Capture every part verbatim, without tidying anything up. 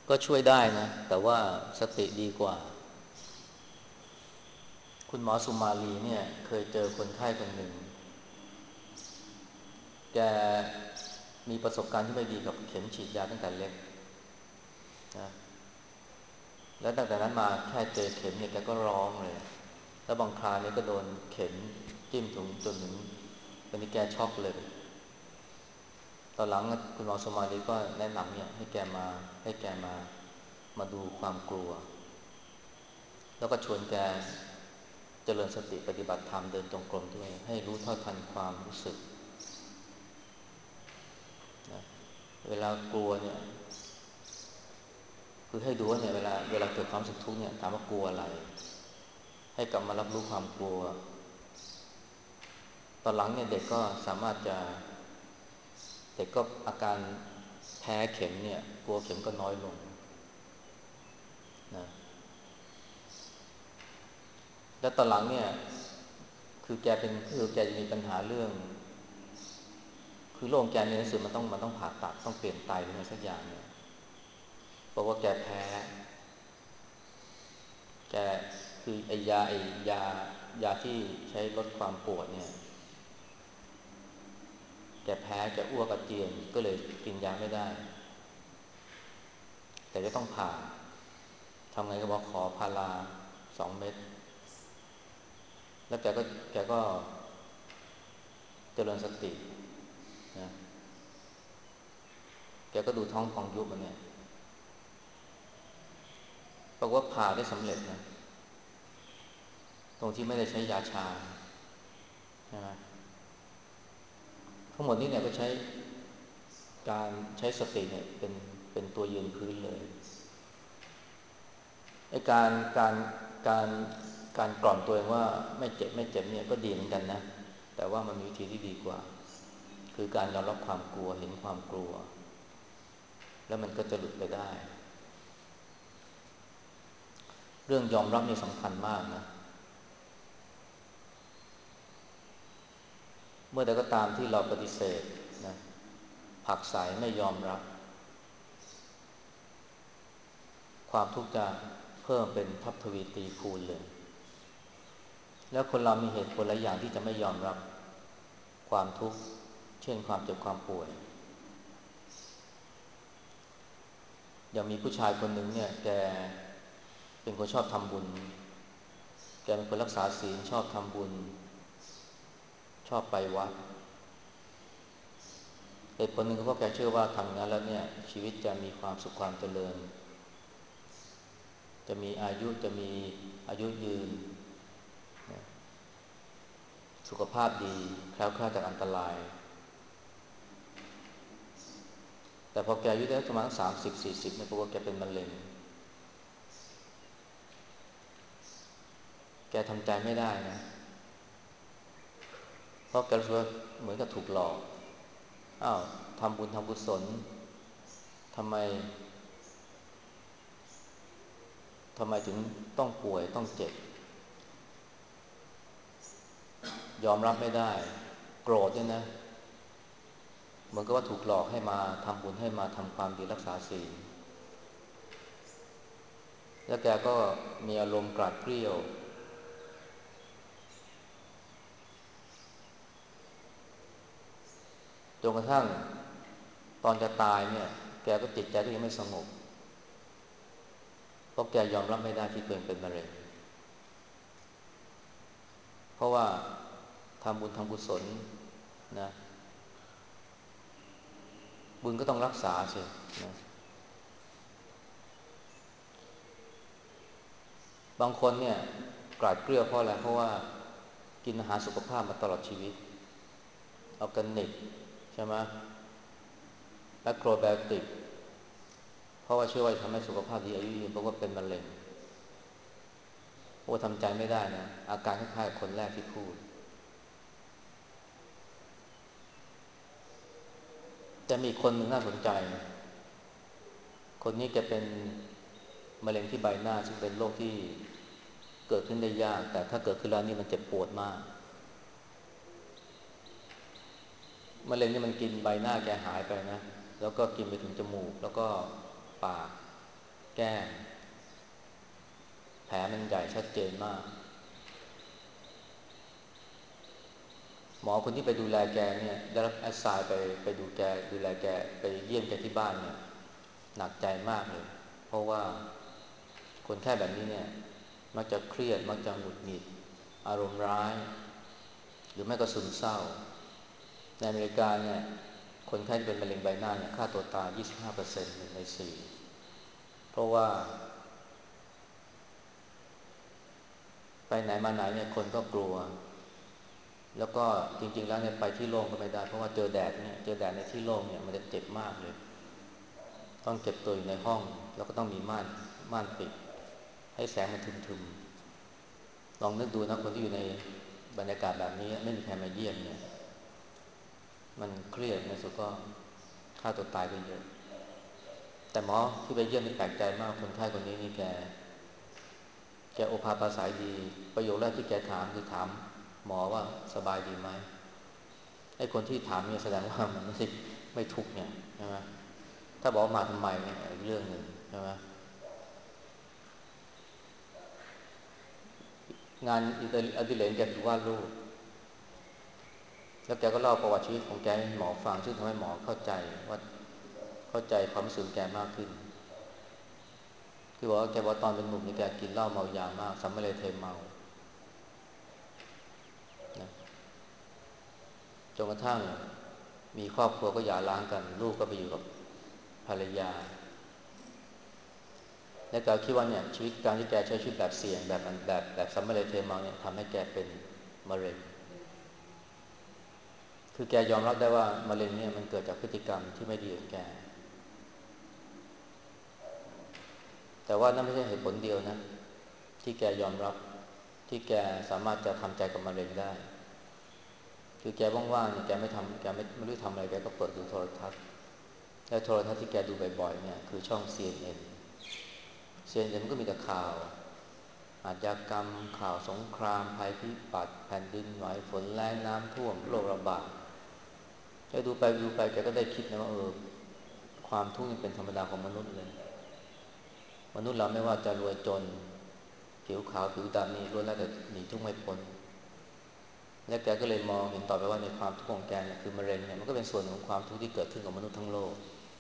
ก็ช่วยได้นะแต่ว่าสติดีกว่าคุณหมอสุมาลีเนี่ยเคยเจอคนไข้คนหนึ่งแกมีประสบการณ์ที่ไม่ดีกับเข็มฉีดยาตั้งแต่เล็กนะแล้วตั้งแต่นั้นมาแค่เจอเข็มเนี่ยแกก็ร้องเลยแล้วบางคราวเนี่ยก็โดนเข็มจิ้มถุงจนถึงตอนนี้แกช็อกเลยตอนหลังคุณหมอสุมาลีก็แนะนำเนี่ยให้แกมาให้แกมามาดูความกลัวแล้วก็ชวนแกเจริญสติปฏิบัติธรรมเดินจงกรมด้วยให้รู้เท่าทันความรู้สึกนะเวลากลัวเนี่ยคือให้ดูว่าเนี่ยเวลาเวลาเกิดความรู้สึกทุกข์เนี่ยถามว่ากลัวอะไรให้กลับมารับรู้ความกลัวตอนหลังเนี่ยเด็กก็สามารถจะเด็กก็อาการแพ้เข็มเนี่ยกลัวเข็มก็น้อยลงนะแล้วตอนหลังเนี่ยคือแกเป็นคือแกจะมีปัญหาเรื่องคือโรคแกในที่สุดมันต้องมันต้องผ่าตัดต้องเปลี่ยนไตหรืออะไรสักอย่างเนี่ยเพราะว่าแกแพ้แกคือไอยาไอยายาที่ใช้ลดความปวดเนี่ยแกแพ้แกอ้วกอาเจียนก็เลยกินยาไม่ได้แต่จะต้องผ่าทำไงก็บอกขอพาราสองเม็ดแล้วแกก็แกก็เจริญสตินะแกก็ดูท้องพองยุบมันเนี่ยปรากฏว่าผ่าได้สำเร็จนะตรงที่ไม่ได้ใช้ยาชาใช่ไหมทั้งหมดนี้เนี่ยก็ใช้การใช้สติเนี่ยเป็นเป็นตัวยืนพื้นเลยไอ้การการการการกล่อมตัวเองว่าไม่เจ็บไม่เจ็บเนี่ยก็ดีเหมือนกันนะแต่ว่ามันมีวิธีที่ดีกว่าคือการยอมรับความกลัวเห็นความกลัวแล้วมันก็จะหลุดไปได้เรื่องยอมรับนี่สำคัญมากนะเมื่อใดก็ตามที่เราปฏิเสธนะผลักไสไม่ยอมรับความทุกข์จะเพิ่มเป็นทัพทวีตีคูณเลยแล้วคนเรามีเหตุผลหลายอย่างที่จะไม่ยอมรับความทุกข์เช่นความเจ็บความป่วยอย่างมีผู้ชายคนหนึ่งเนี่ยแกเป็นคนชอบทำบุญแกเป็นคนรักษาศีลชอบทำบุญชอบไปวัดเหตุผลหนึ่งก็เพราะแกเชื่อว่าทำงานแล้วเนี่ยชีวิตจะมีความสุขความเจริญจะมีอายุจะมีอายุยืนสุขภาพดีแคล้วคลาดจากอันตรายแต่พอแกอายุได้ประมาณสามสิบสี่สิบเนี่ยปรากฏแกเป็นมะเร็งแกทำใจไม่ได้นะเพราะแกรู้สึกว่าเหมือนกับถูกหลอกอ้าวทำบุญทำกุศลทำไมทำไมถึงต้องป่วยต้องเจ็บยอมรับไม่ได้โกรธด้วยนะเหมือนกับว่าถูกหลอกให้มาทำบุญให้มาทำความดีรักษาศีลแล้วแกก็มีอารมณ์กราดเกรี้ยวจนกระทั่งตอนจะตายเนี่ยแกก็จิตใจก็ยังไม่สงบเพราะแกยอมรับไม่ได้ที่ตัวเองเป็นมะเร็งเพราะว่าทำบุญทำกุศลนะบุญก็ต้องรักษาใช่นะบางคนเนี่ยกราดเกรี้ยวเพราะอะไรเพราะว่ากินอาหารสุขภาพมาตลอดชีวิตออร์แกนิกใช่ไหมแมคโครไบโอติกเพราะว่าเชื่อว่าจะทำให้สุขภาพดีอายุยืนเพราะว่าเป็นมะเร็งโอ้ทำใจไม่ได้นะอาการคล้ายๆคนแรกที่พูดแต่มีคนหนึ่งน่าสนใจคนนี้แกเป็นมะเร็งที่ใบหน้าซึ่งเป็นโรคที่เกิดขึ้นได้ยากแต่ถ้าเกิดขึ้นแล้วนี่มันเจ็บปวดมากมะเร็งนี่มันกินใบหน้าแกหายไปนะแล้วก็กินไปถึงจมูกแล้วก็ปากแก้มแผลมันใหญ่ชัดเจนมากหมอคนที่ไปดูแลแกเนี่ยได้รับแอสไซน์ไปไปดูแกดูแลแกไปเยี่ยมแกที่บ้านเนี่ยหนักใจมากเลยเพราะว่าคนแค่แบบนี้เนี่ยมักจะเครียดมักจะหงุดหงิดอารมณ์ร้ายหรือไม่ก็ซึมเศร้าในอเมริกาเนี่ยคนไข้ที่เป็นมะเร็งใบหน้าเนี่ยฆ่าตัวตาย ยี่สิบห้าเปอร์เซ็นต์ หนึ่งในสี่เพราะว่าไปไหนมาไหนเนี่ยคนก็กลัวแล้วก็จริงๆแล้วเนี่ยไปที่โล่งก็ไม่ได้เพราะว่าเจอแดดเนี่ยเจอแดดในที่โล่งเนี่ยมันจะเจ็บมากเลยต้องเก็บตัวอยู่ในห้องแล้วก็ต้องมีม่านม่านปิดให้แสงมันทึมๆลองนึกดูนะคนที่อยู่ในบรรยากาศแบบนี้ไม่มีใครมาเยี่ยมเนี่ยมันเครียดในสุดก็ฆ่าตัวตายไปเยอะแต่หมอที่ไปเยี่ยมนี่แปลกใจมากคนไข้คนนี้นี่แกแกโอภาปราศัยดีประโยคแรกที่แกถามคือถามหมอว่าสบายดีไหมไอ้คนที่ถามเนี่ยแสดงว่ามันไม่ใช่ไม่ทุกข์เนี่ยใช่ไหมถ้าบอกมาทำไมเนี่ยอีกเรื่องหนึ่งใช่ไหมงานอิอดิเรกแกคือวาดรูปแล้วแกก็เล่าประวัติชีวิตของแกให้หมอฟังซึ่งทำให้หมอเข้าใจว่าเข้าใจความรู้สึกแกมากขึ้นคือบอกว่าแกว่าตอนเป็นหนุ่มนี่แกกินเหล้าเมายามากสัมมาเลเทเมานะจนกระทั่งมีครอบครัวก็หย่าร้างกันลูกก็ไปอยู่กับภรรยาและแกคิดว่าเนี่ยชีวิตการที่แกใช้ชีวิตแบบเสี่ยงแบบแบบแบบสัมมาเลเทเมาเนี่ยทำให้แกเป็นมะเร็งคือแกยอมรับได้ว่ามะเร็งเนี่ยมันเกิดจากพฤติกรรมที่ไม่ดีของแกแต่ว่านั่นไม่ใช่เหตุผลเดียวนะที่แกยอมรับที่แกสามารถจะทำใจกับมะเร็งได้คือแกว่างๆเนี่ยแกไม่ทำแกไม่ไม่รู้ทำอะไรแกก็เปิดดูโทรทัศน์และโทรทัศน์ที่แกดูบ่อยๆเนี่ยคือช่อง ซี เอ็น เอ็น ซี เอ็น เอ็น มันก็มีแต่ข่าวอาชญากรรมข่าวสงครามภัยพิบัติแผ่นดินไหวฝนแล้งน้ำท่วมโรคระบาดแกดูไปดูไปแกก็ได้คิดนะว่าเออความทุกข์นี่เป็นธรรมดาของมนุษย์เลยมนุษย์เราไม่ว่าจะรวยจนผิวขาวผิวดำนี่ล้วนแล้วแต่หนีทุกข์ไม่พ้นและแกก็เลยมองเห็นต่อไปว่าในความทุกข์ของแกเนี่ยคือมะเร็งเนี่ยมันก็เป็นส่วนของความทุกข์ที่เกิดขึ้นกับมนุษย์ทั้งโลก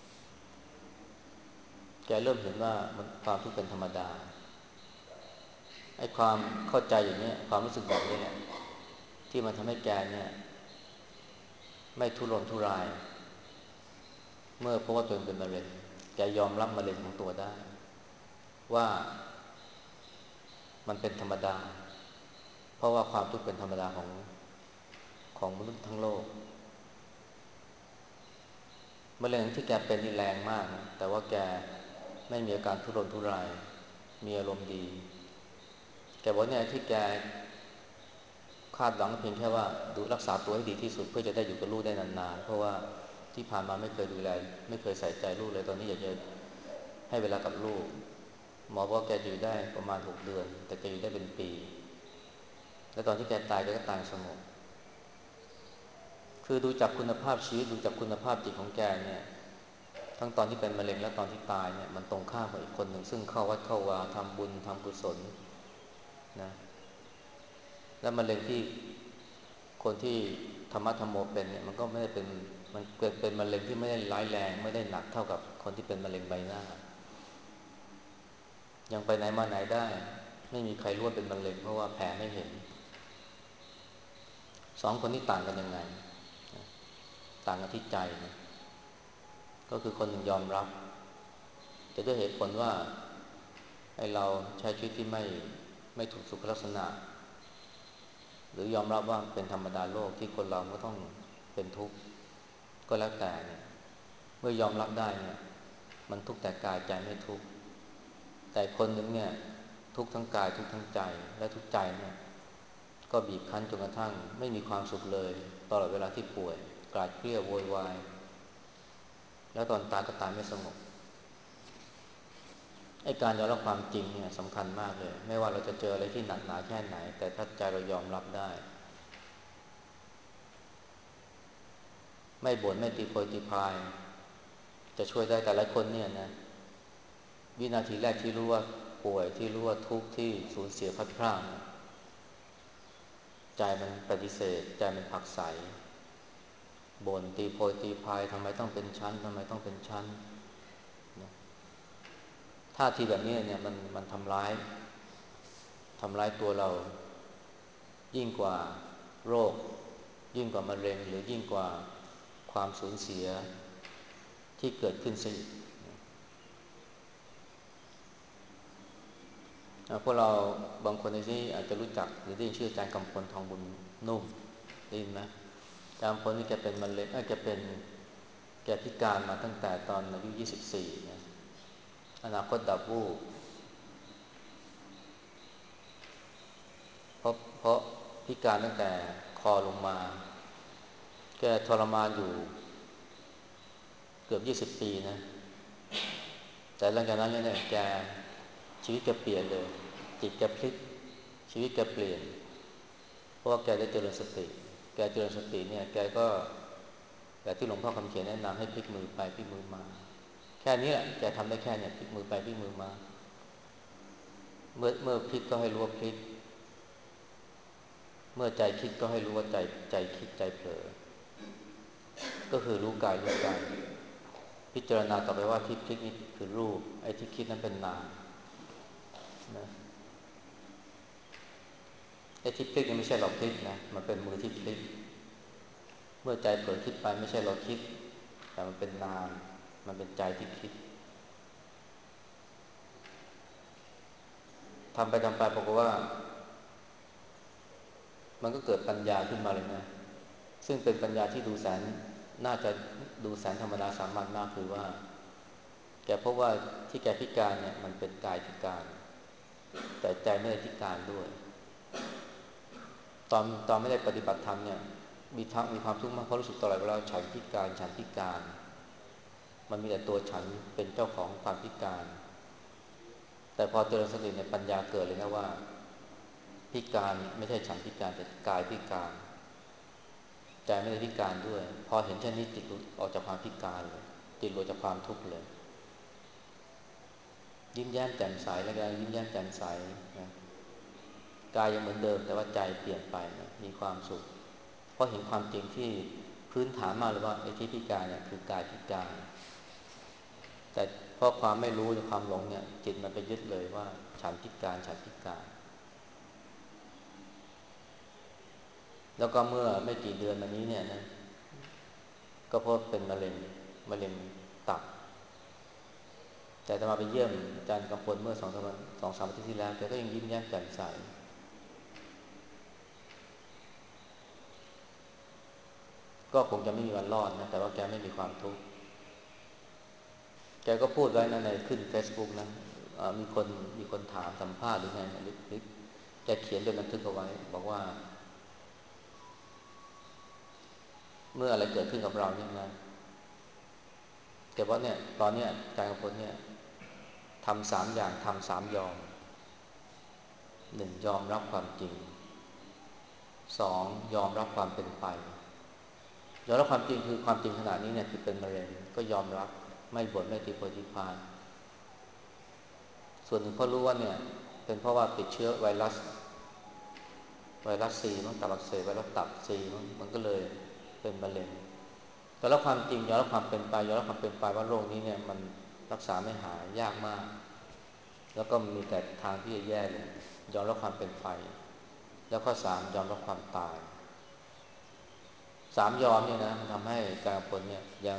แกเริ่มเห็นว่ามันความทุกข์เป็นธรรมดาไอ้ความเข้าใจอย่างนี้ความรู้สึกแบบนี้แหละที่มันทำให้แกเนี่ยไม่ทุรนทุรายเมื่อพบว่าตัวเองเป็นมะเร็งแกยอมรับมะเร็งของตัวได้ว่ามันเป็นธรรมดาเพราะว่าความทุกข์เป็นธรรมดาของของมนุษย์ทั้งโลกมะเร็งที่แกเป็นนี่แรงมากนะแต่ว่าแกไม่มีอาการทุรนทุรายมีอารมณ์ดีแกบอกเนี่ยที่แกคาดหวังเพียงแค่ว่าดูรักษาตัวให้ดีที่สุดเพื่อจะได้อยู่กับลูกได้นานๆเพราะว่าที่ผ่านมาไม่เคยดูแลไม่เคยใส่ใจลูกเลยตอนนี้อยากจะให้เวลากับลูกหมอบอกแกอยู่ได้ประมาณหกเดือนแต่แกอยู่ได้เป็นปีแล้วตอนที่แกตายแกก็ตายสงบคือดูจากคุณภาพชีวิตดูจากคุณภาพจิตของแกเนี่ยทั้งตอนที่เป็นมะเร็งและตอนที่ตายเนี่ยมันตรงข้ามกับอีกคนหนึ่งซึ่งเข้าวัดเข้าวาทำบุญทำกุศลนะและมะเร็งที่คนที่ธรรมะธรรมโมเป็นเนี่ยมันก็ไม่ได้เป็นมันเกิดเป็นมะเร็งที่ไม่ได้ร้ายแรงไม่ได้หนักเท่ากับคนที่เป็นมะเร็งใบหน้ายังไปไหนมาไหนได้ไม่มีใครรู้ว่าเป็นมะเร็งเพราะว่าแผลไม่เห็นสองคนนี้ต่างกันยังไงต่างกันที่ใจนะก็คือคนหนึ่งยอมรับแต่ด้วยเหตุผลว่าให้เราใช้ชีวิตที่ไม่ไม่ถูกสุขลักษณะหรือยอมรับว่าเป็นธรรมดาโลกที่คนเราก็ต้องเป็นทุกข์ก็แล้วแต่เนี่ยเมื่อยอมรับได้เนี่ยมันทุกข์แต่กายใจไม่ทุกข์แต่คนหนึ่งเนี่ยทุกข์ทั้งกายทุกข์ทั้งใจและทุกข์ใจเนี่ยก็บีบคั้นจนกระทั่งไม่มีความสุขเลยตลอดเวลาที่ป่วยกราดเกลี้ยโวยวายแล้วตอนตายก็ตายไม่สงบไอ้การยอมรับความจริงเนี่ยสำคัญมากเลยไม่ว่าเราจะเจออะไรที่หนักหนาแค่ไหนแต่ถ้าใจเรายอมรับได้ไม่บ่นไม่ตีโพยตีพายจะช่วยได้แต่ละคนเนี่ยนะวินาทีแรกที่รู้ว่าป่วยที่รู้ว่าทุกข์ที่สูญเสียพัดพรากใจมันปฏิเสธใจมันผลักไสบ่นตีโพยตีพายทำไมต้องเป็นชั้นทำไมต้องเป็นชั้นนะท่าทีแบบนี้เนี่ยมันมันทำร้ายทำร้ายตัวเรายิ่งกว่าโรคยิ่งกว่ามะเร็งหรือยิ่งกว่าความสูญเสียที่เกิดขึ้นสิพวกเราบางคนในที่อาจจะรู้จักหรือได้ยินชื่ออาจารย์กำพลทองบุญนุ่มได้ยินไหมอาจารย์กำพลนี่แกเป็นมะเร็งแกเป็นแกพิการมาตั้งแต่ตอนอายุยี่สิบสี่นะอนาคตดับวูบเพราะเพราะพิการตั้งแต่คอลงมาแกทรมานอยู่เกือบยี่สิบปีนะแต่หลังจากนั้นเนี่ยแกชีวิตแกเปลี่ยนเลยจิตแกพลิกชีวิตแกเปลี่ยนเพราะว่าแกได้เจริญสติแกเจริญสติเนี่ยแกก็แบบที่หลวงพ่อคำเขียนแนะนำให้พลิกมือไปพลิกมือมาแค่นี้แหละแกทำได้แค่เนี่ยพลิกมือไปพลิกมือมาเมื่อเมื่อพลิกก็ให้รู้ว่าพลิกเมื่อใจคิดก็ให้รู้ว่าใจใจคิดใจเผลอก็คือรู้กายรู้ใจพิจารณาต่อไปว่าที่พลิกนี้คือรูปไอ้ที่คิดนั้นเป็นนามนะไอ้ที่พลิกนี่ไม่ใช่เราพลิกนะมันเป็นมือที่พลิกเมื่อใจเผลอคิดไปไม่ใช่เราคิดแต่มันเป็นนามมันเป็นใจที่คิดทำไปทำไปปรากฏว่ามันก็เกิดปัญญาขึ้นมาเลยนะซึ่งเป็นปัญญาที่ดูแสนน่าจะดูแสนธรรมดาสามัญมากคือว่าแกพบว่าที่แกพิการเนี่ยมันเป็นกายพิการแต่ใจไม่ได้พิการด้วยตอนตอนไม่ได้ปฏิบัติธรรมเนี่ยมีทั้งมีความทุกข์มากเพราะรู้สึกตลอดเวลาฉันพิการฉันพิการมันมีแต่ตัวฉันเป็นเจ้าของความพิการแต่พอเจริญสติในปัญญาเกิดเลยนะว่าพิการไม่ใช่ฉันพิการแต่กายพิการใจไม่ได้พิการด้วยพอเห็นเช่นนี้จิตหลุดออกจากความพิการเลยจิตหลุดจากความทุกข์เลยยิ้มแย้มแจ่มใสแล้วก็ยิ้มแย้มแจ่มใสนะกายยังเหมือนเดิมแต่ว่าใจเปลี่ยนไปนะมีความสุขเพราะเห็นความจริงที่พื้นฐานมากเลยว่าไอ้ที่พิการเนี่ยคือกายพิการแต่เพราะความไม่รู้ความหลงเนี่ยจิตมันไปยึดเลยว่าฉันพิการฉันพิการแล้วก็เมื่อไม่กี่เดือนมานี้เนี่ยนะก็พบเป็นมะเร็งมะเร็งตับแต่ตมาไปเยี่ยมอาจารย์กำพลเมื่อสองสามวันสองสามอาทิตย์ที่แล้วแกก็ยังยิ้มแย้มแจ่มใสก็คงจะไม่มีวันรอดนะแต่ว่าแกไม่มีความทุกข์แกก็พูดไว้นะในขึ้น Facebook นะมีคนมีคนถามสัมภาษณ์หรือไงหรือแกเขียนเป็นบันทึกเอาไว้บอกว่าเมื่ออะไรเกิดขึ้นกับเราเนี่ยนะแต่ว่าเนี่ยตอนเนี้ยอาจารย์กำพลเนี่ยทำสามอย่างทำสามยอมหนึ่งยอมรับความจริงสองยอมรับความเป็นไปยอมรับความจริงคือความจริงขนาดนี้เนี่ยคือเป็นมะเร็งก็ยอมรับไม่บ่นไม่ตีโพยตีพายส่วนหนึ่งเพราะรู้ว่าเนี่ยเป็นเพราะว่าติดเชื้อไวรัสไวรัสซีมั้งตับอักเสบไวรัสตับซีมั้งมันก็เลยเป็นมะเร็งแต่แล้วความจริงยอมรับความเป็นไปยอมรับความเป็นไปว่าโรคนี้เนี่ยมันรักษาไม่หายยากมากแล้วก็มีแต่ทางที่จะแย่เลยยอมรับความเป็นไปแล้วก็สามยอมรับความตายสามยอมเนี่ยนะมันทำให้การผลเนี่ยยัง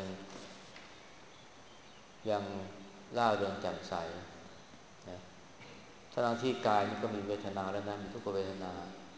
ยังร่าเริงแจ่มใสนะทั้งที่กายนี่ก็มีเวทนาแล้วนะมีทุกขเวทนา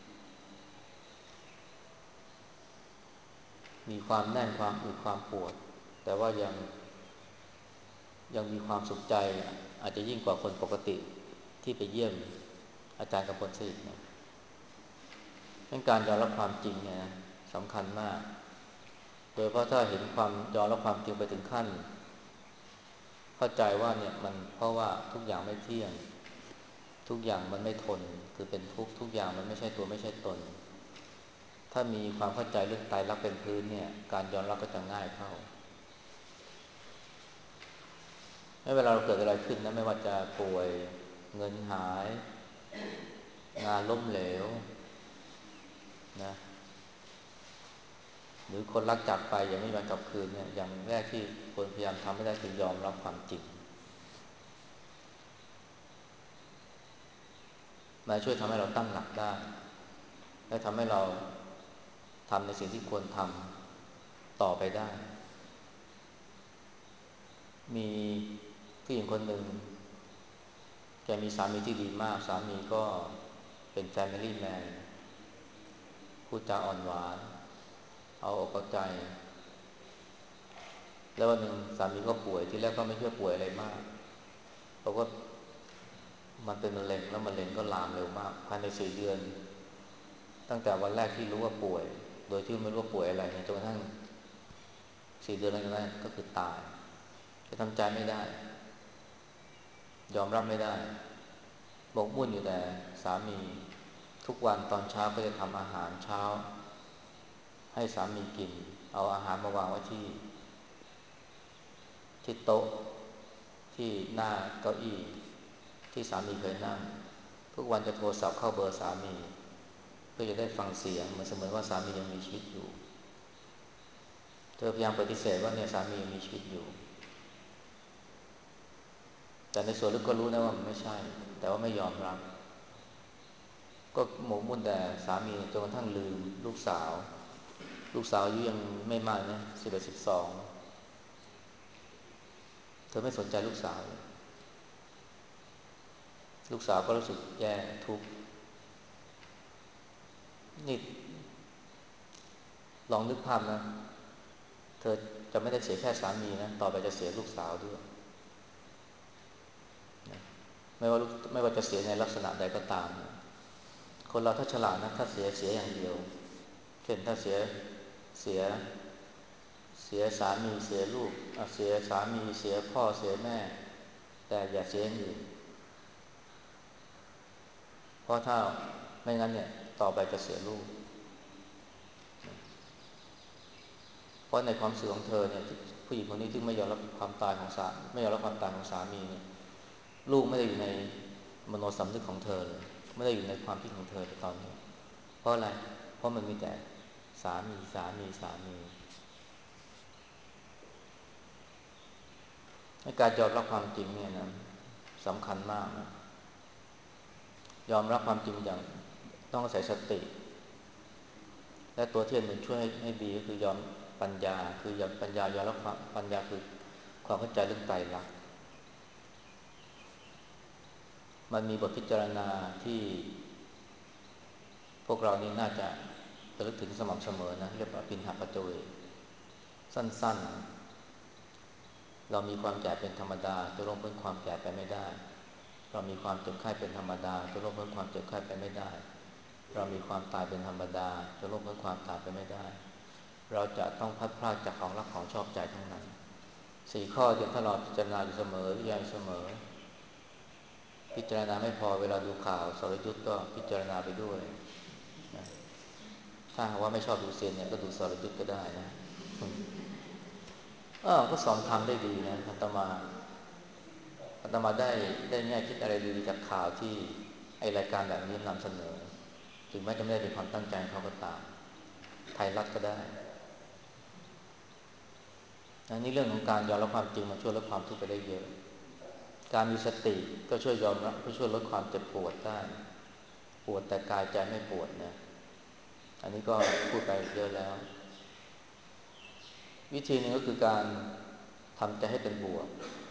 มีความแน่นความอึดความปวดแต่ว่ายังยังมีความสุขใจอาจจะยิ่งกว่าคนปกติที่ไปเยี่ยมอาจารย์กำพลซะอีกนะงั้นการยอมรับความจริงเนี่ยนะสำคัญมากโดยเพราะถ้าเห็นความยอมรับความจริงไปถึงขั้นเข้าใจว่าเนี่ยมันเพราะว่าทุกอย่างไม่เที่ยงทุกอย่างมันไม่ทนคือเป็นทุกทุกอย่างมันไม่ใช่ตัวไม่ใช่ตนถ้ามีความเข้าใจเรื่องไตรลักษณ์เป็นพื้นเนี่ยการยอมรับก็จะง่ายเข้าเวลาเราเกิดอะไรขึ้นนะไม่ว่าจะป่วยเงินหายงานล้มเหลวนะหรือคนรักจากไปอย่างไม่มีวันกลับคืนเนี่ยอย่างแรกที่คนพยายามทำไม่ได้คือยอมรับความจริงมาช่วยทำให้เราตั้งหลักได้และทำให้เราทำในสิ่งที่ควรทำต่อไปได้มีผู้หญิงคนหนึ่งแกมีสามีที่ดีมากสามีก็เป็น แฟมิลี่ แมน พูดจาอ่อนหวานเอาอกเอาใจแล้ววันหนึ่งสามีก็ป่วยที่แรกก็ไม่เชื่อป่วยอะไรมากเพราะว่ามันเป็นมะเร็งแล้วมะเร็งก็ลามเร็วมากภายในสี่เดือนตั้งแต่วันแรกที่รู้ว่าป่วยโดยที่ไม่รู้ว่าป่วยอะไรจนกระทั่งสี่เดือนหลังจากนั้นก็คือตายจะทำใจไม่ได้ยอมรับไม่ได้หมกมุ่นอยู่แต่สามีทุกวันตอนเช้าก็จะทำอาหารเช้าให้สามีกินเอาอาหารมาวางไว้ที่ที่โต๊ะที่หน้าเก้าอี้ที่สามีเคยนั่งทุกวันจะโทรศัพท์เข้าเบอร์สามีเพื่อจะได้ฟังเสียงเหมือนเสมือนว่าสามียังมีชีวิตอยู่เธอพยายามปฏิเสธว่าเนี่ยสามียังมีชีวิตอยู่แต่ในส่วนลึกก็รู้นะว่ามันไม่ใช่แต่ว่าไม่ยอมรับก็หมกมุ่นแต่สามีจนกระทั่งลืมลูกสาวลูกสาวอายุยังไม่มากนะสิบเอ็ดสิบสองเธอไม่สนใจลูกสาวลูกสาวก็รู้สึกแย่ทุกข์นี่ลองนึกภาพนะเธอจะไม่ได้เสียแค่สามีนะต่อไปจะเสียลูกสาวด้วยไม่ว่าไม่ว่าจะเสียในลักษณะใดก็ตามคนเราถ้าฉลาดนะถ้าเสียเสียอย่างเดียวเช่นถ้าเสียเสียเสียสามีเสียลูกเสียสามีเสียพ่อเสียแม่แต่อย่าเสียอย่างอื่นเพราะถ้าไม่งั้นเนี่ยต่อไปจะเสียลูกเพราะในความเสื่อของเธอเนี่ยผู้หญิงคนนี้ที่ไม่ยอมรับความตายของสาไม่ยอมรับความตายของสามีเนี่ยลูกไม่ได้อยู่ในมโนสำนึกของเธอเลยไม่ได้อยู่ในความคิดของเธอในตอนนี้เพราะอะไรเพราะมันมีแต่สามีสามีสามีการยอมรับความจริงเนี่ยนะสำคัญมากนะยอมรับความจริงอย่างต้องอาศัยสติและตัวที่มันช่วยให้ดีก็คือยอมปัญญาคือยอมปัญญายอมรับความปัญญาคือความเข้าใจเรื่องไตรลักษณ์มันมีบทพิจารณาที่พวกเรานี่น่าจะระลึกถึงสม่ำเสมอนะเรียกว่าปิณหปัจจเวกสั้นๆเรามีความแก่เป็นธรรมดาจะล่วงพ้นความแก่ไปไม่ได้เรามีความเจ็บไข้เป็นธรรมดาจะล่วงพ้นความเจ็บไข้ไปไม่ได้เรามีความตายเป็นธรรมดาจะล่วงพ้นความตายไปไม่ได้เราจะต้องพัดพรากจากของรักของชอบใจทั้งนั้นสี่ข้อที่ถ้าเราพิจารณาอยู่เสมอวิจัยเสมอพิจารณาไม่พอเวลาดูข่าวสรยุทธก็พิจารณาไปด้วยนะถ้าหากว่าไม่ชอบดูเซียนเนี่ยก็ดูสรยุทธก็ได้นะเออก็สอนทำได้ดีนะอาตมาอาตมาได้ได้แง่คิดอะไรดีๆจากข่าวที่ไอรายการแบบนี้นำเสนอถึงแม้จะไม่ได้เป็นความตั้งใจเขาก็ตามไทยรัฐก็ได้อันนี้เรื่องของการยอมรับความจริงมันช่วยลดความทุกข์ไปได้เยอะการมีสติก็ช่วยยอมรับก็ช่วยลดความเจ็บปวดได้ปวดแต่กายใจไม่ปวดนะอันนี้ก็พูดไปเยอะแล้ววิธีหนึ่งก็คือการทำใจให้เป็นบวก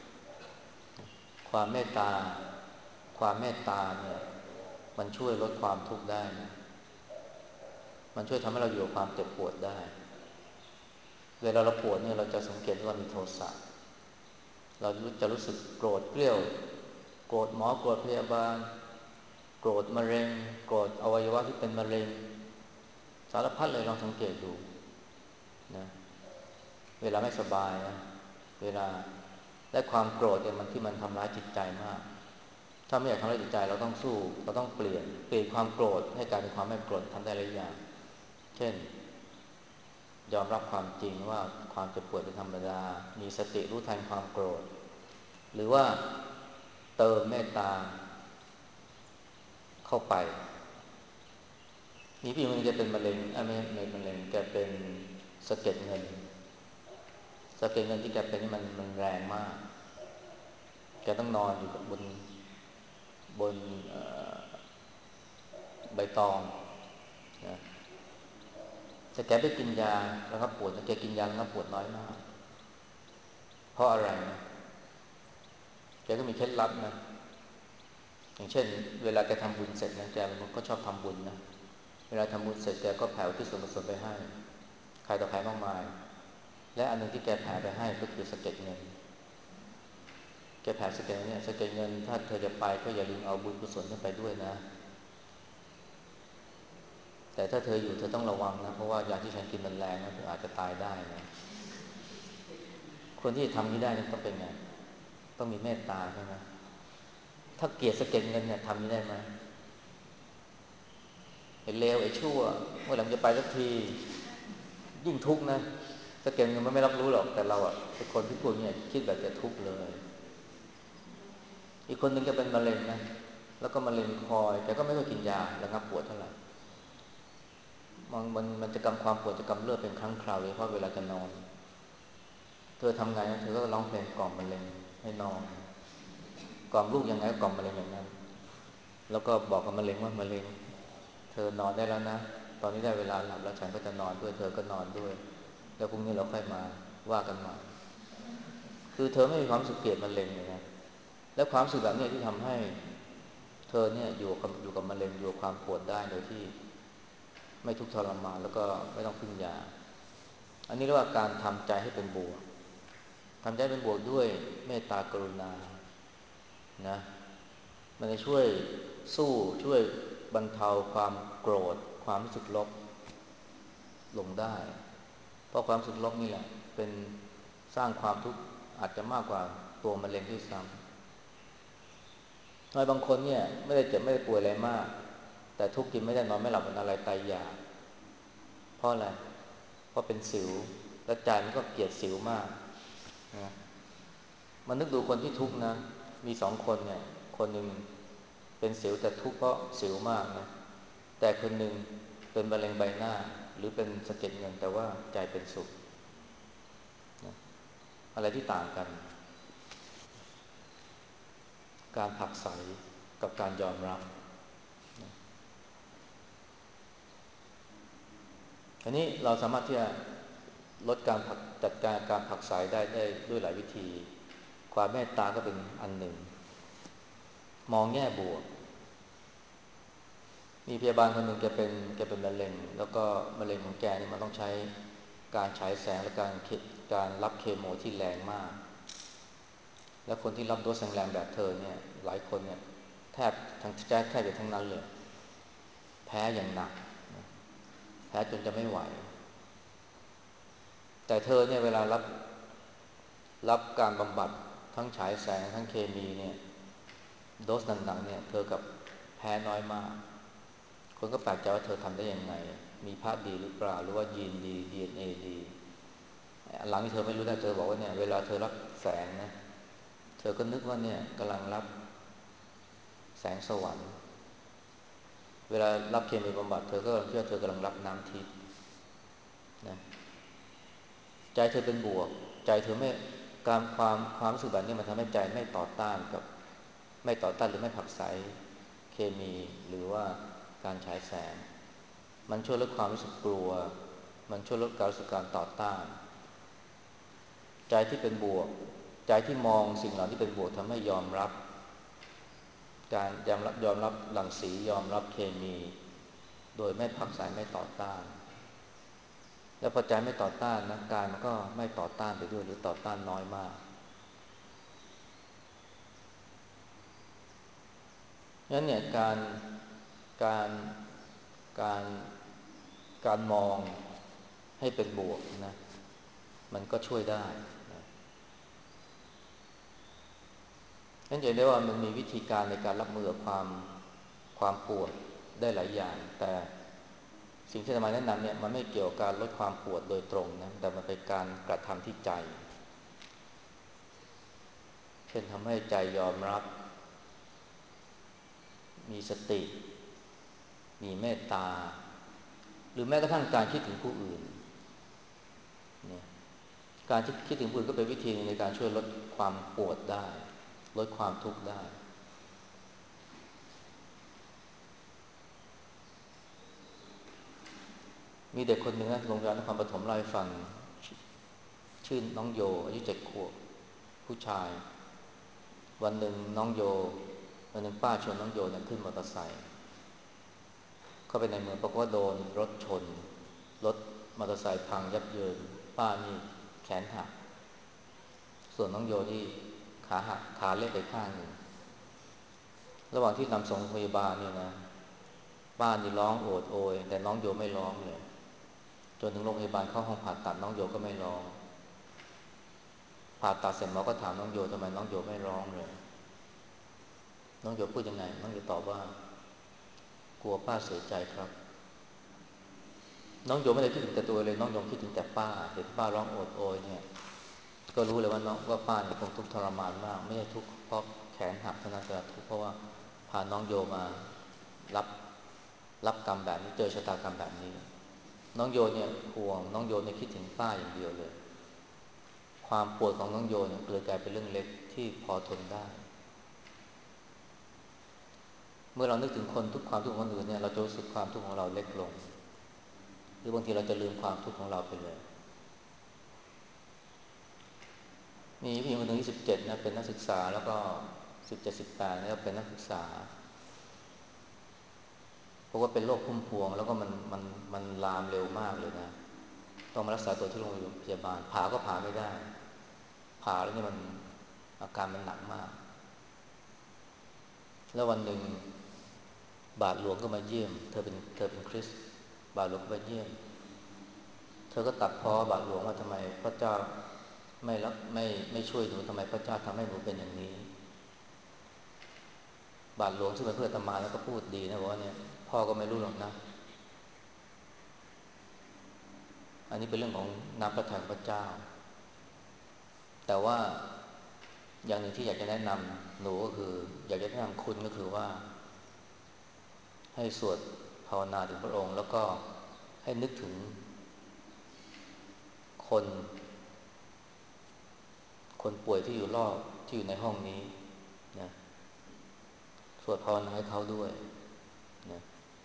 ความเมตตาความเมตตาเนี่ยมันช่วยลดความทุกข์ได้นะมันช่วยทำให้เราอยู่กับความเจ็บปวดได้เวลาเราปวดเนี่ยเราจะสังเกตว่ามีโทสะเราจะรู้สึกโกรธเกรี้ยวโกรธหมอโกรธพยาบาลโกรธมะเร็งโกรธอวัยวะที่เป็นมะเร็งสารพัดเลยลองสังเกตดูนะเวลาไม่สบายนะเวลาและความโกรธเนี่ยมันที่มันทำร้ายจิตใจมากถ้าไม่อยากทำร้ายจิตใจเราต้องสู้เราต้องเปลี่ยนเปลี่ยนความโกรธให้กลายเป็นความไม่โกรธทำได้หลายอย่างเช่นยอมรับความจริงว่าความเจ็บปวดเป็นธรรมดามีสติรู้ทันความโกรธหรือว่าเติมเมตตาเข้าไปมีพี่คนนึงแกเป็นมะเร็งอ่ะไม่ไม่มะเร็งแกเป็นสะเก็ดเงินสะเก็ดเงินที่แกเป็นนี่มันมันแรงมากแกต้องนอนอยู่กับบนบนใบตองนะแต่แกไปกินยาแล้วก็ปวดแต่แกกินยาแล้วก็ปวดน้อยมากเพราะอะไรนะแกก็มีเคล็ดลับนะอย่างเช่นเวลาแกทำบุญเสร็จนะแกมันก็ชอบทำบุญนะเวลาทำบุญเสร็จแกก็แผ่อุที่ส่วนกุศลไปให้ใครต่อใครมากมายและอันหนึ่งที่แกแผ่ไปให้ก็คือสะเก็ดเงินแกแผ่สะเก็ดเนี่ยสะเก็ดเงินถ้าเธอจะไปก็อย่าลืมเอาบุญกุศลนั้นไปด้วยนะแต่ถ้าเธออยู่เธอต้องระวังนะเพราะว่ายาที่ฉันกินมันแรงนะเธออาจจะตายได้นะคนที่ทำนี้ได้ต้องเป็นไงต้องมีเมตตาใช่ไหมถ้าเกลียดสะเก็ดเงินเนี่ยทำนี้ได้ไหมไอ้เลวไอ้ชั่วเมื่อหลังจะไปสักทียิ่งทุกข์นะสะเก็ดเงินมันไม่รับรู้หรอกแต่เราอ่ะไอ้คนที่พูดเนี่ยคิดแบบจะทุกข์เลยอีกคนหนึ่งจะเป็นมะเร็งนะแล้วก็มะเร็งคอยแต่ก็ไม่ค่อยกินยาระงับปวดเท่าไหร่มันมันมันจะกำความปวดจะกำเริบเป็นครั้งคราวเลยเพราะเวลาจะนอนเธอทำไงนะเธอก็ร้องเพลงกล่อมมะเร็งให้นอนกล่อมลูกยังไงก็กล่อมมะเร็งอย่างนั้นแล้วก็บอกกับมะเร็งว่ามะเร็งเธอนอนได้แล้วนะตอนนี้ได้เวลาหลับแล้วฉันก็จะนอนด้วยเธอก็นอนด้วยแล้วพรุ่งนี้เราค่อยมาว่ากันใหม่คือเธอไม่มีความสุขเกลียดมะเร็งเลยนะและความสุขแบบนี้ที่ทำให้เธอเนี่ยอยู่กับอยู่กับมะเร็งอยู่กับความปวดได้โดยที่ไม่ทุกข์ทรมานแล้วก็ไม่ต้องพึ่งยาอันนี้เรียกว่าการทำใจให้เป็นบวกทำใจเป็นบวกด้วยเมตตากรุณานะมันจะช่วยสู้ช่วยบรรเทาความโกรธความรู้สึกลบลงได้เพราะความรู้สึกลบนี่แหละเป็นสร้างความทุกข์อาจจะมากกว่าตัวมะเร็งด้วยซ้ำน้อยบางคนเนี่ยไม่ได้เจ็บไม่ได้ป่วยอะไรมากแต่ทุกข์กินไม่ได้นอนไม่หลับวันอะไรตายอยากเพราะอะไรเพราะเป็นสิวและใจมันก็เกลียดสิวมากนะมันนึกดูคนที่ทุกข์นะมีสองคนเนี่ยคนหนึ่งเป็นสิวแต่ทุกข์เพราะสิวมากนะแต่คนหนึ่งเป็นมะเร็งใบหน้าหรือเป็นสะเก็ดเงินแต่ว่าใจเป็นสุขนะอะไรที่ต่างกันการผลักไสกับการยอมรับนะอันนี้เราสามารถที่จะลดการจัดการการผลักไสได้ได้ด้วยหลายวิธีความเมตตาก็เป็นอันหนึ่งมองแง่บวกมีพยาบาลคนหนึ่งแกเป็นแกเป็นมะเร็งแล้วก็มะเร็งของแกนี่มันต้องใช้การฉายแสงและการการรับเคมีที่แรงมากและคนที่รับโดสแรงแบบเธอเนี่ยหลายคนเนี่ยแทบทั้งแทบแทบจะทั้งนั้นเลยแพ้อย่างหนักแพ้จนจะไม่ไหวแต่เธอเนี่ยเวลารับรับการบำบัดทั้งฉายแสงทั้งเคมีเนี่ยโดสหนักๆเนี่ยเธอกับแพ้น้อยมากคนก็แปลกใจว่าเธอทำได้ยังไงมีพระดีหรือเปล่าหรือว่ายีนดี ดี เอ็น เอ ดีหลังที่เธอไม่รู้ได้เธอบอกว่าเนี่ยเวลาเธอรับแสงนะเธอก็นึกว่าเนี่ยกำลังรับแสงสวรรค์เวลารับเคมีบำบัดเธอก็คิดว่าเธอกำลังรับน้ำทิพย์นะใจเธอเป็นบวกใจเธอไม่การความความรู้สึกแบบนี้มันทำให้ใจไม่ต่อต้านกับไม่ต่อต้านหรือไม่ผลักไสเคมีหรือว่าการฉายแสงมันช่วยลดความรู้สึกกลัวมันช่วยลดการรู้สึกการต่อต้านใจที่เป็นบวกใจที่มองสิ่งเหล่านี้เป็นบวกทำให้ยอมรับการยอมรับยอมรับรังสียอมรับเคมีโดยไม่ผลักไสไม่ต่อต้านแล้วพอใจไม่ต่อต้านนะกายมันก็ไม่ต่อต้านไปด้วยหรือต่อต้านน้อยมากงั้นเนี่ยการการการการมองให้เป็นบวกนะมันก็ช่วยได้นะงั้นจะได้ว่ามันมีวิธีการในการรับมือกับความความปวดได้หลายอย่างแต่สิ่งที่จะมาแนะนำเนี่ยมันไม่เกี่ยวกับการลดความปวดโดยตรงนะแต่มันเป็นการกระทำที่ใจเช่นทำให้ใจยอมรับมีสติมีเมตตาหรือแม้กระทั่งการคิดถึงผู้อื่นเนี่ยการคิดถึงผู้อื่นก็เป็นวิธีในการช่วยลดความปวดได้ลดความทุกข์ได้มีเด็กคนหนึ่งนะโรงเรียนนครปฐมเล่าให้ฟังชื่อน้องโยอายุเจ็ดขวบผู้ชายวันหนึ่งน้องโยวันหนึ่งป้าชวนน้องโยเนี่ยขึ้นมอเตอร์ไซค์เข้าไปในเมืองปรากฏว่าโดนรถชนรถมอเตอร์ไซค์พังยับเยินป้านี่แขนหักส่วนน้องโยนี่ขาหักขาเละไปข้างหนึ่งระหว่างที่นำส่งโรงพยาบาลเนี่ยนะป้านี่ร้องโอดโอยแต่น้องโยไม่ร้องเลยจนถึงโรงพยาบาลเข้าห้องผ่าตัดน้องโยก็ไม่ร้องผ่าตัดเสร็จหมอก็ถามน้องโยทำไมน้องโยไม่ร้องเลยน้องโยพูดยังไงน้องโยตอบว่ากลัวป้าเสียใจครับน้องโยไม่ได้คิดถึงแต่ตัวเลยน้องโยคิดถึงแต่ป้าเห็นป้าร้องโอดโอยเนี่ยก็รู้เลยว่าน้องว่าป้าเนี่ยคงทุกข์ทรมานมากไม่ใช่ทุกข์เพราะแขนหักเท่านั้นแต่ทุกข์เพราะว่าพาน้องโยมารับรับกรรมแบบนี้เจอชะตากรรมแบบนี้น้องโยเนี่ยห่วงน้องโยเนี่ยคิดถึงป้าอย่างเดียวเลยความปวดของน้องโยเนี่ยเลยกลายเป็นเรื่องเล็กที่พอทนได้เมื่อเรานึกถึงคนทุกความทุกข์ของคนอื่นเนี่ยเราจะรู้สึกความทุกข์ของเราเล็กลงหรือบางทีเราจะลืมความทุกข์ของเราไปเลยมีผู้หญิงคนหนึ่งอายุสิบเจ็ดนะเป็นนักศึกษาแล้วก็สิบเจ็ดสิบแปดแล้วเป็นนักศึกษาเพราะว่าเป็นโรคพุ่มพวงแล้วก็มันมันมันลามเร็วมากเลยนะต้องมารักษาตัวที่โรงพยาบาลผ่าก็ผ่าไม่ได้ผ่าแล้วนี่มันอาการมันหนักมากแล้ววันหนึ่งบาทหลวงก็มาเยี่ยมเธอเป็นเธอเป็นคริสต์บาทหลวงก็มาเยี่ยมเธอก็ตัดพ้อบาทหลวงว่าทำไมพระเจ้าไม่รับไม่ไม่ช่วยหนูทำไมพระเจ้าทำให้หนูเป็นอย่างนี้บาทหลวงซึ่งเป็นเพื่อนอาตมาแล้วก็พูดดีนะบอกว่าเนี่ยพ่อก็ไม่รู้หรอกนะอันนี้เป็นเรื่องของน้ำพระทัยพระเจ้าแต่ว่าอย่างหนึ่งที่อยากจะแนะนำหนูก็คืออยากจะแนะนำคุณก็คือว่าให้สวดภาวนาถึงพระองค์แล้วก็ให้นึกถึงคนคนป่วยที่อยู่รอบที่อยู่ในห้องนี้นะสวดภาวนาให้เขาด้วยนะ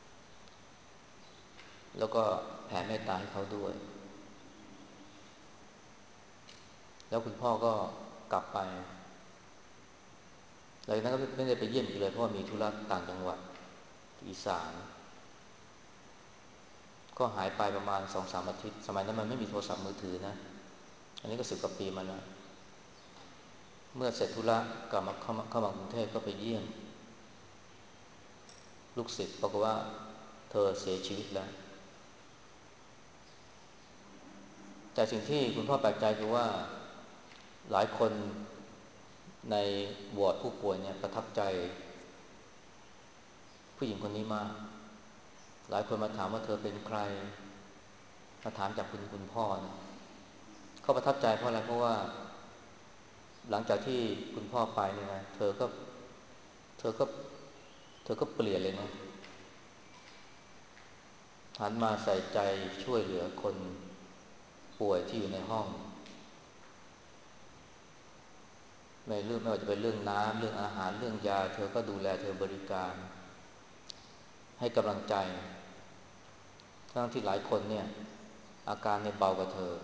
แล้วก็แผ่เมตตาให้เขาด้วยแล้วคุณพ่อก็กลับไปหลังจากนั้นก็ไม่ได้ไปเยี่ยมอีกเลยเพราะมีธุระต่างจังหวัดอีสานก็หายไปประมาณสองสามอาทิตย์สมัยนั้นมันไม่มีโทรศัพท์มือถือนะอันนี้ก็สิบกว่าปีมาแล้วเมื่อเสร็จธุระกลับมาเข้ามาเข้ามากรุงเทพก็ไปเยี่ยมลูกศิษย์บอกว่าเธอเสียชีวิตแล้วแต่สิ่งที่คุณพ่อแปลกใจคือว่าหลายคนในวอร์ดผู้ป่วยเนี่ยประทับใจผู้หญิงคนนี้มากหลายคนมาถามว่าเธอเป็นใครมาถามจากคุณคุณพ่อเนี่ยเขาประทับใจเพราะอะไรเพราะว่าหลังจากที่คุณพ่อไปเนี่ยนะเธอก็เธอก็เธอก็เปลี่ยนเลยนะหันมาใส่ใจช่วยเหลือคนป่วยที่อยู่ในห้องไม่เรื่องไม่ว่าจะเป็นเรื่องน้ำเรื่องอาหารเรื่องยาเธอก็ดูแลเธอบริการให้กำลังใจทั้งที่หลายคนเนี่ยอาการเนี่ยเบากว่าเธอ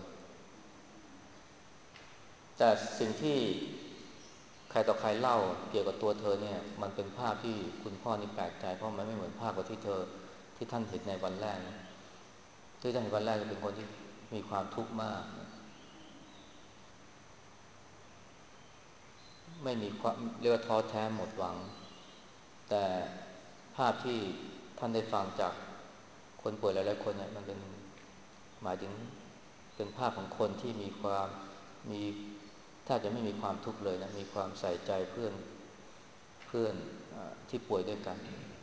แต่สิ่งที่ใครต่อใครเล่าเกี่ยวกับตัวเธอเนี่ยมันเป็นภาพที่คุณพ่อนี่แปลกใจเพราะมันไม่เหมือนภาพกับที่เธอที่ท่านเห็นในวันแรกนะที่ท่านเห็นวันแรกจะเป็นคนที่มีความทุกข์มากไม่มีความเรียกว่าท้อแท้หมดหวังแต่ภาพที่ท่านได้ฟังจากคนป่วยหลายๆคนเนี่ยมันเป็นหมายถึงเป็นภาพของคนที่มีความมีถ้าจะไม่มีความทุกข์เลยนะมีความใส่ใจเพื่อนเพื่อนอที่ป่วยด้วยกัน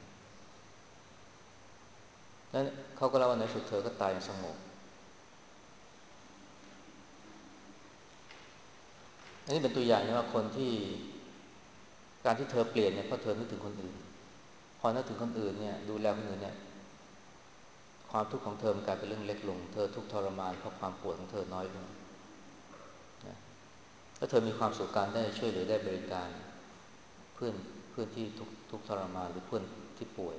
นั้นเขาก็เล่าว่าในสุดเธอก็ตายอย่างสงบอันนี้เป็นตัวอย่างนะว่าคนที่การที่เธอเปลี่ยนเนี่ยเพราะเธอนึกถึงคนอื่นพอนึกถึงคนอื่นเนี่ยดูแลคนอื่นเนี่ยความทุกข์ของเธอมันกลายเป็นเรื่องเล็กลงเธอทุกข์ทรมานเพราะความปวดของเธอน้อยลงนะแล้วเธอมีความสุขการได้ช่วยเหลือได้บริการเพื่อนเพื่อนที่ทุกทุกข์ทรมานหรือเพื่อนที่ป่วย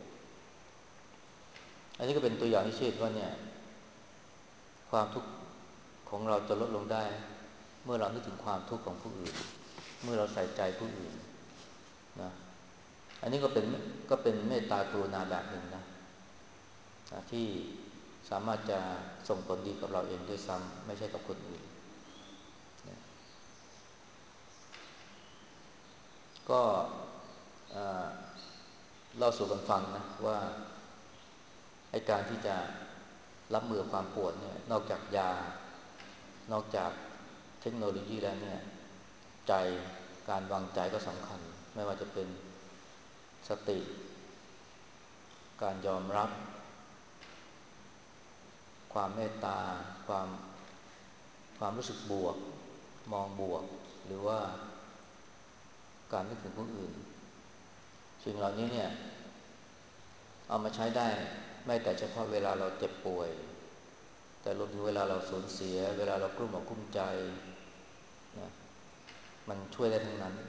อันนี้ก็เป็นตัวอย่างที่เชื่อว่าเนี่ยความทุกข์ของเราจะลดลงได้เมื่อเรานึกถึงความทุกข์ของผู้อื่นเมื่อเราใส่ใจผู้อื่นนะอันนี้ก็เป็นก็เป็นเมตตากรุณาแบบหนึ่งนะนะที่สามารถจะส่งผลดีกับเราเองด้วยซ้ำไม่ใช่กับคนอื่นนะก็เล่าสู่กันฟังนะว่าไอ้การที่จะรับมือความปวดเนี่ยนอกจากยานอกจากเทคโนโลยีแล้วเนี่ยใจการวางใจก็สำคัญไม่ว่าจะเป็นสติการยอมรับความเมตตาความความรู้สึกบวกมองบวกหรือว่าการนึกถึงผู้อื่นสิ่งเหล่านี้เนี่ยเอามาใช้ได้ไม่แต่เฉพาะเวลาเราเจ็บป่วยแต่รวมถึงเวลาเราสูญเสียเวลาเรากลุ้มอกกลุ้มใจนะมันช่วยได้ทั้งนั้น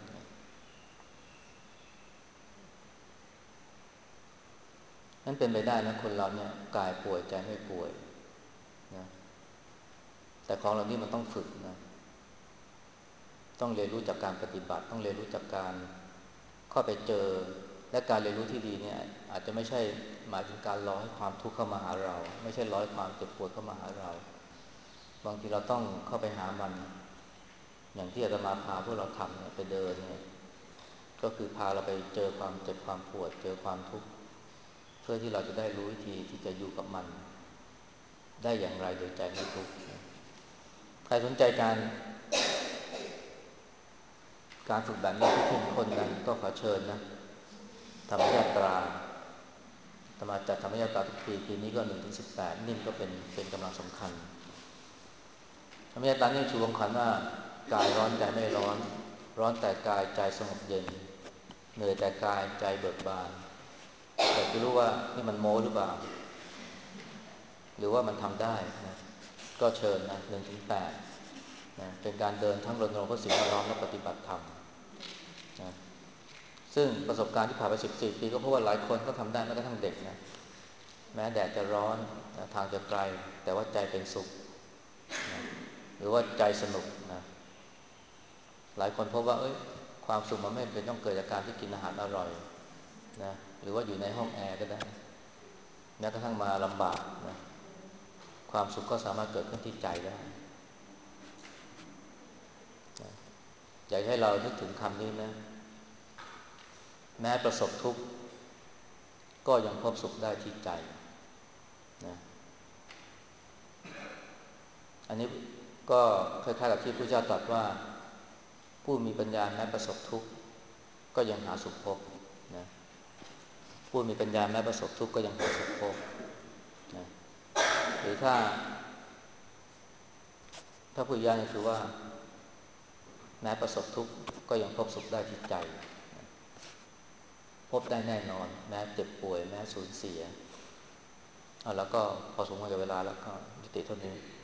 นั้นเป็นไปได้นะคนเราเนี่ยกายป่วยใจไม่ป่วยนะแต่ของเหล่านี้มันต้องฝึกนะต้องเรียนรู้จากการปฏิบัติต้องเรียนรู้จากการเข้าไปเจอและการเรียนรู้ที่ดีเนี่ยอาจจะไม่ใช่หมายถึงการรอให้ความทุกข์เข้ามาหาเราไม่ใช่รอให้ความเจ็บปวดเข้ามาหาเราบางทีเราต้องเข้าไปหามันอย่างที่อาตมาพาพวกเราทำเนี่ยไปเดินเนี่ยก็คือพาเราไปเจอความเจ็บความปวดเจอความทุกข์เพื่อที่เราจะได้รู้วิธีที่จะอยู่กับมันได้อย่างไรโดยใจไม่ทุกข์ใครสนใจการการฝึกแบบนี้ที่เข้มข้นนั้นก็ขอเชิญนะธรรมยาตราธรรมาจัดธรรมยาตราทุกปีปีนี้ก็หนึ่งถึงสิบแปดนี่ก็เป็นเป็นกำลังสำคัญธรรมยาตรานี่ชูสำคัญว่ากายร้อนใจไม่ร้อนร้อนแต่กายใจสงบเย็นเหนื่อยแต่กายใจเบิกบานอยากจะรู้ว่านี่มันโม้หรือเปล่าหรือว่ามันทำได้นะก็เชิญนะหนึ่งถึงแปดนะเป็นการเดินทั้งรณรงค์เพื่อสิ่งแวดล้อมและปฏิบัติธรรมนะซึ่งประสบการณ์ที่ผ่านไปสิบสี่ปีก็เพราะว่าหลายคนก็ทำได้แม้กระทั่งเด็กนะแม้แดดจะร้อนนะทางจะไกลแต่ว่าใจเป็นสุขนะหรือว่าใจสนุกนะหลายคนพบว่าเอ้ยความสุขมันไม่เป็นต้องเกิดจากการที่กินอาหารอร่อยนะหรือว่าอยู่ในห้องแอร์ก็ได้แม้กระทั่งมาลำบากนะความสุขก็สามารถเกิดขึ้นที่ใจได้นะอยากให้เรานึกถึงคำนี้นะแม้ประสบทุกข์ก็ยังพบสุขได้ที่ใจนะอันนี้ก็คล้ายๆกับที่พระเจ้าตรัสว่าผู้มีปัญญาแม้ประสบทุกข์ก็ยังหาสุขพบนะผู้มีปัญญาแม้ประสบทุกข์ก็ยังหาสุขพบนะหรือถ้าถ้าผู้ยานี่คือว่าแม้ประสบทุกข์ก็ยังพบสุขได้ที่ใจพบได้แน่นอนแม้เจ็บป่วยแม้สูญเสียเอาแล้วก็พอสมควรกับเวลาแล้วก็ยุติเท่านี้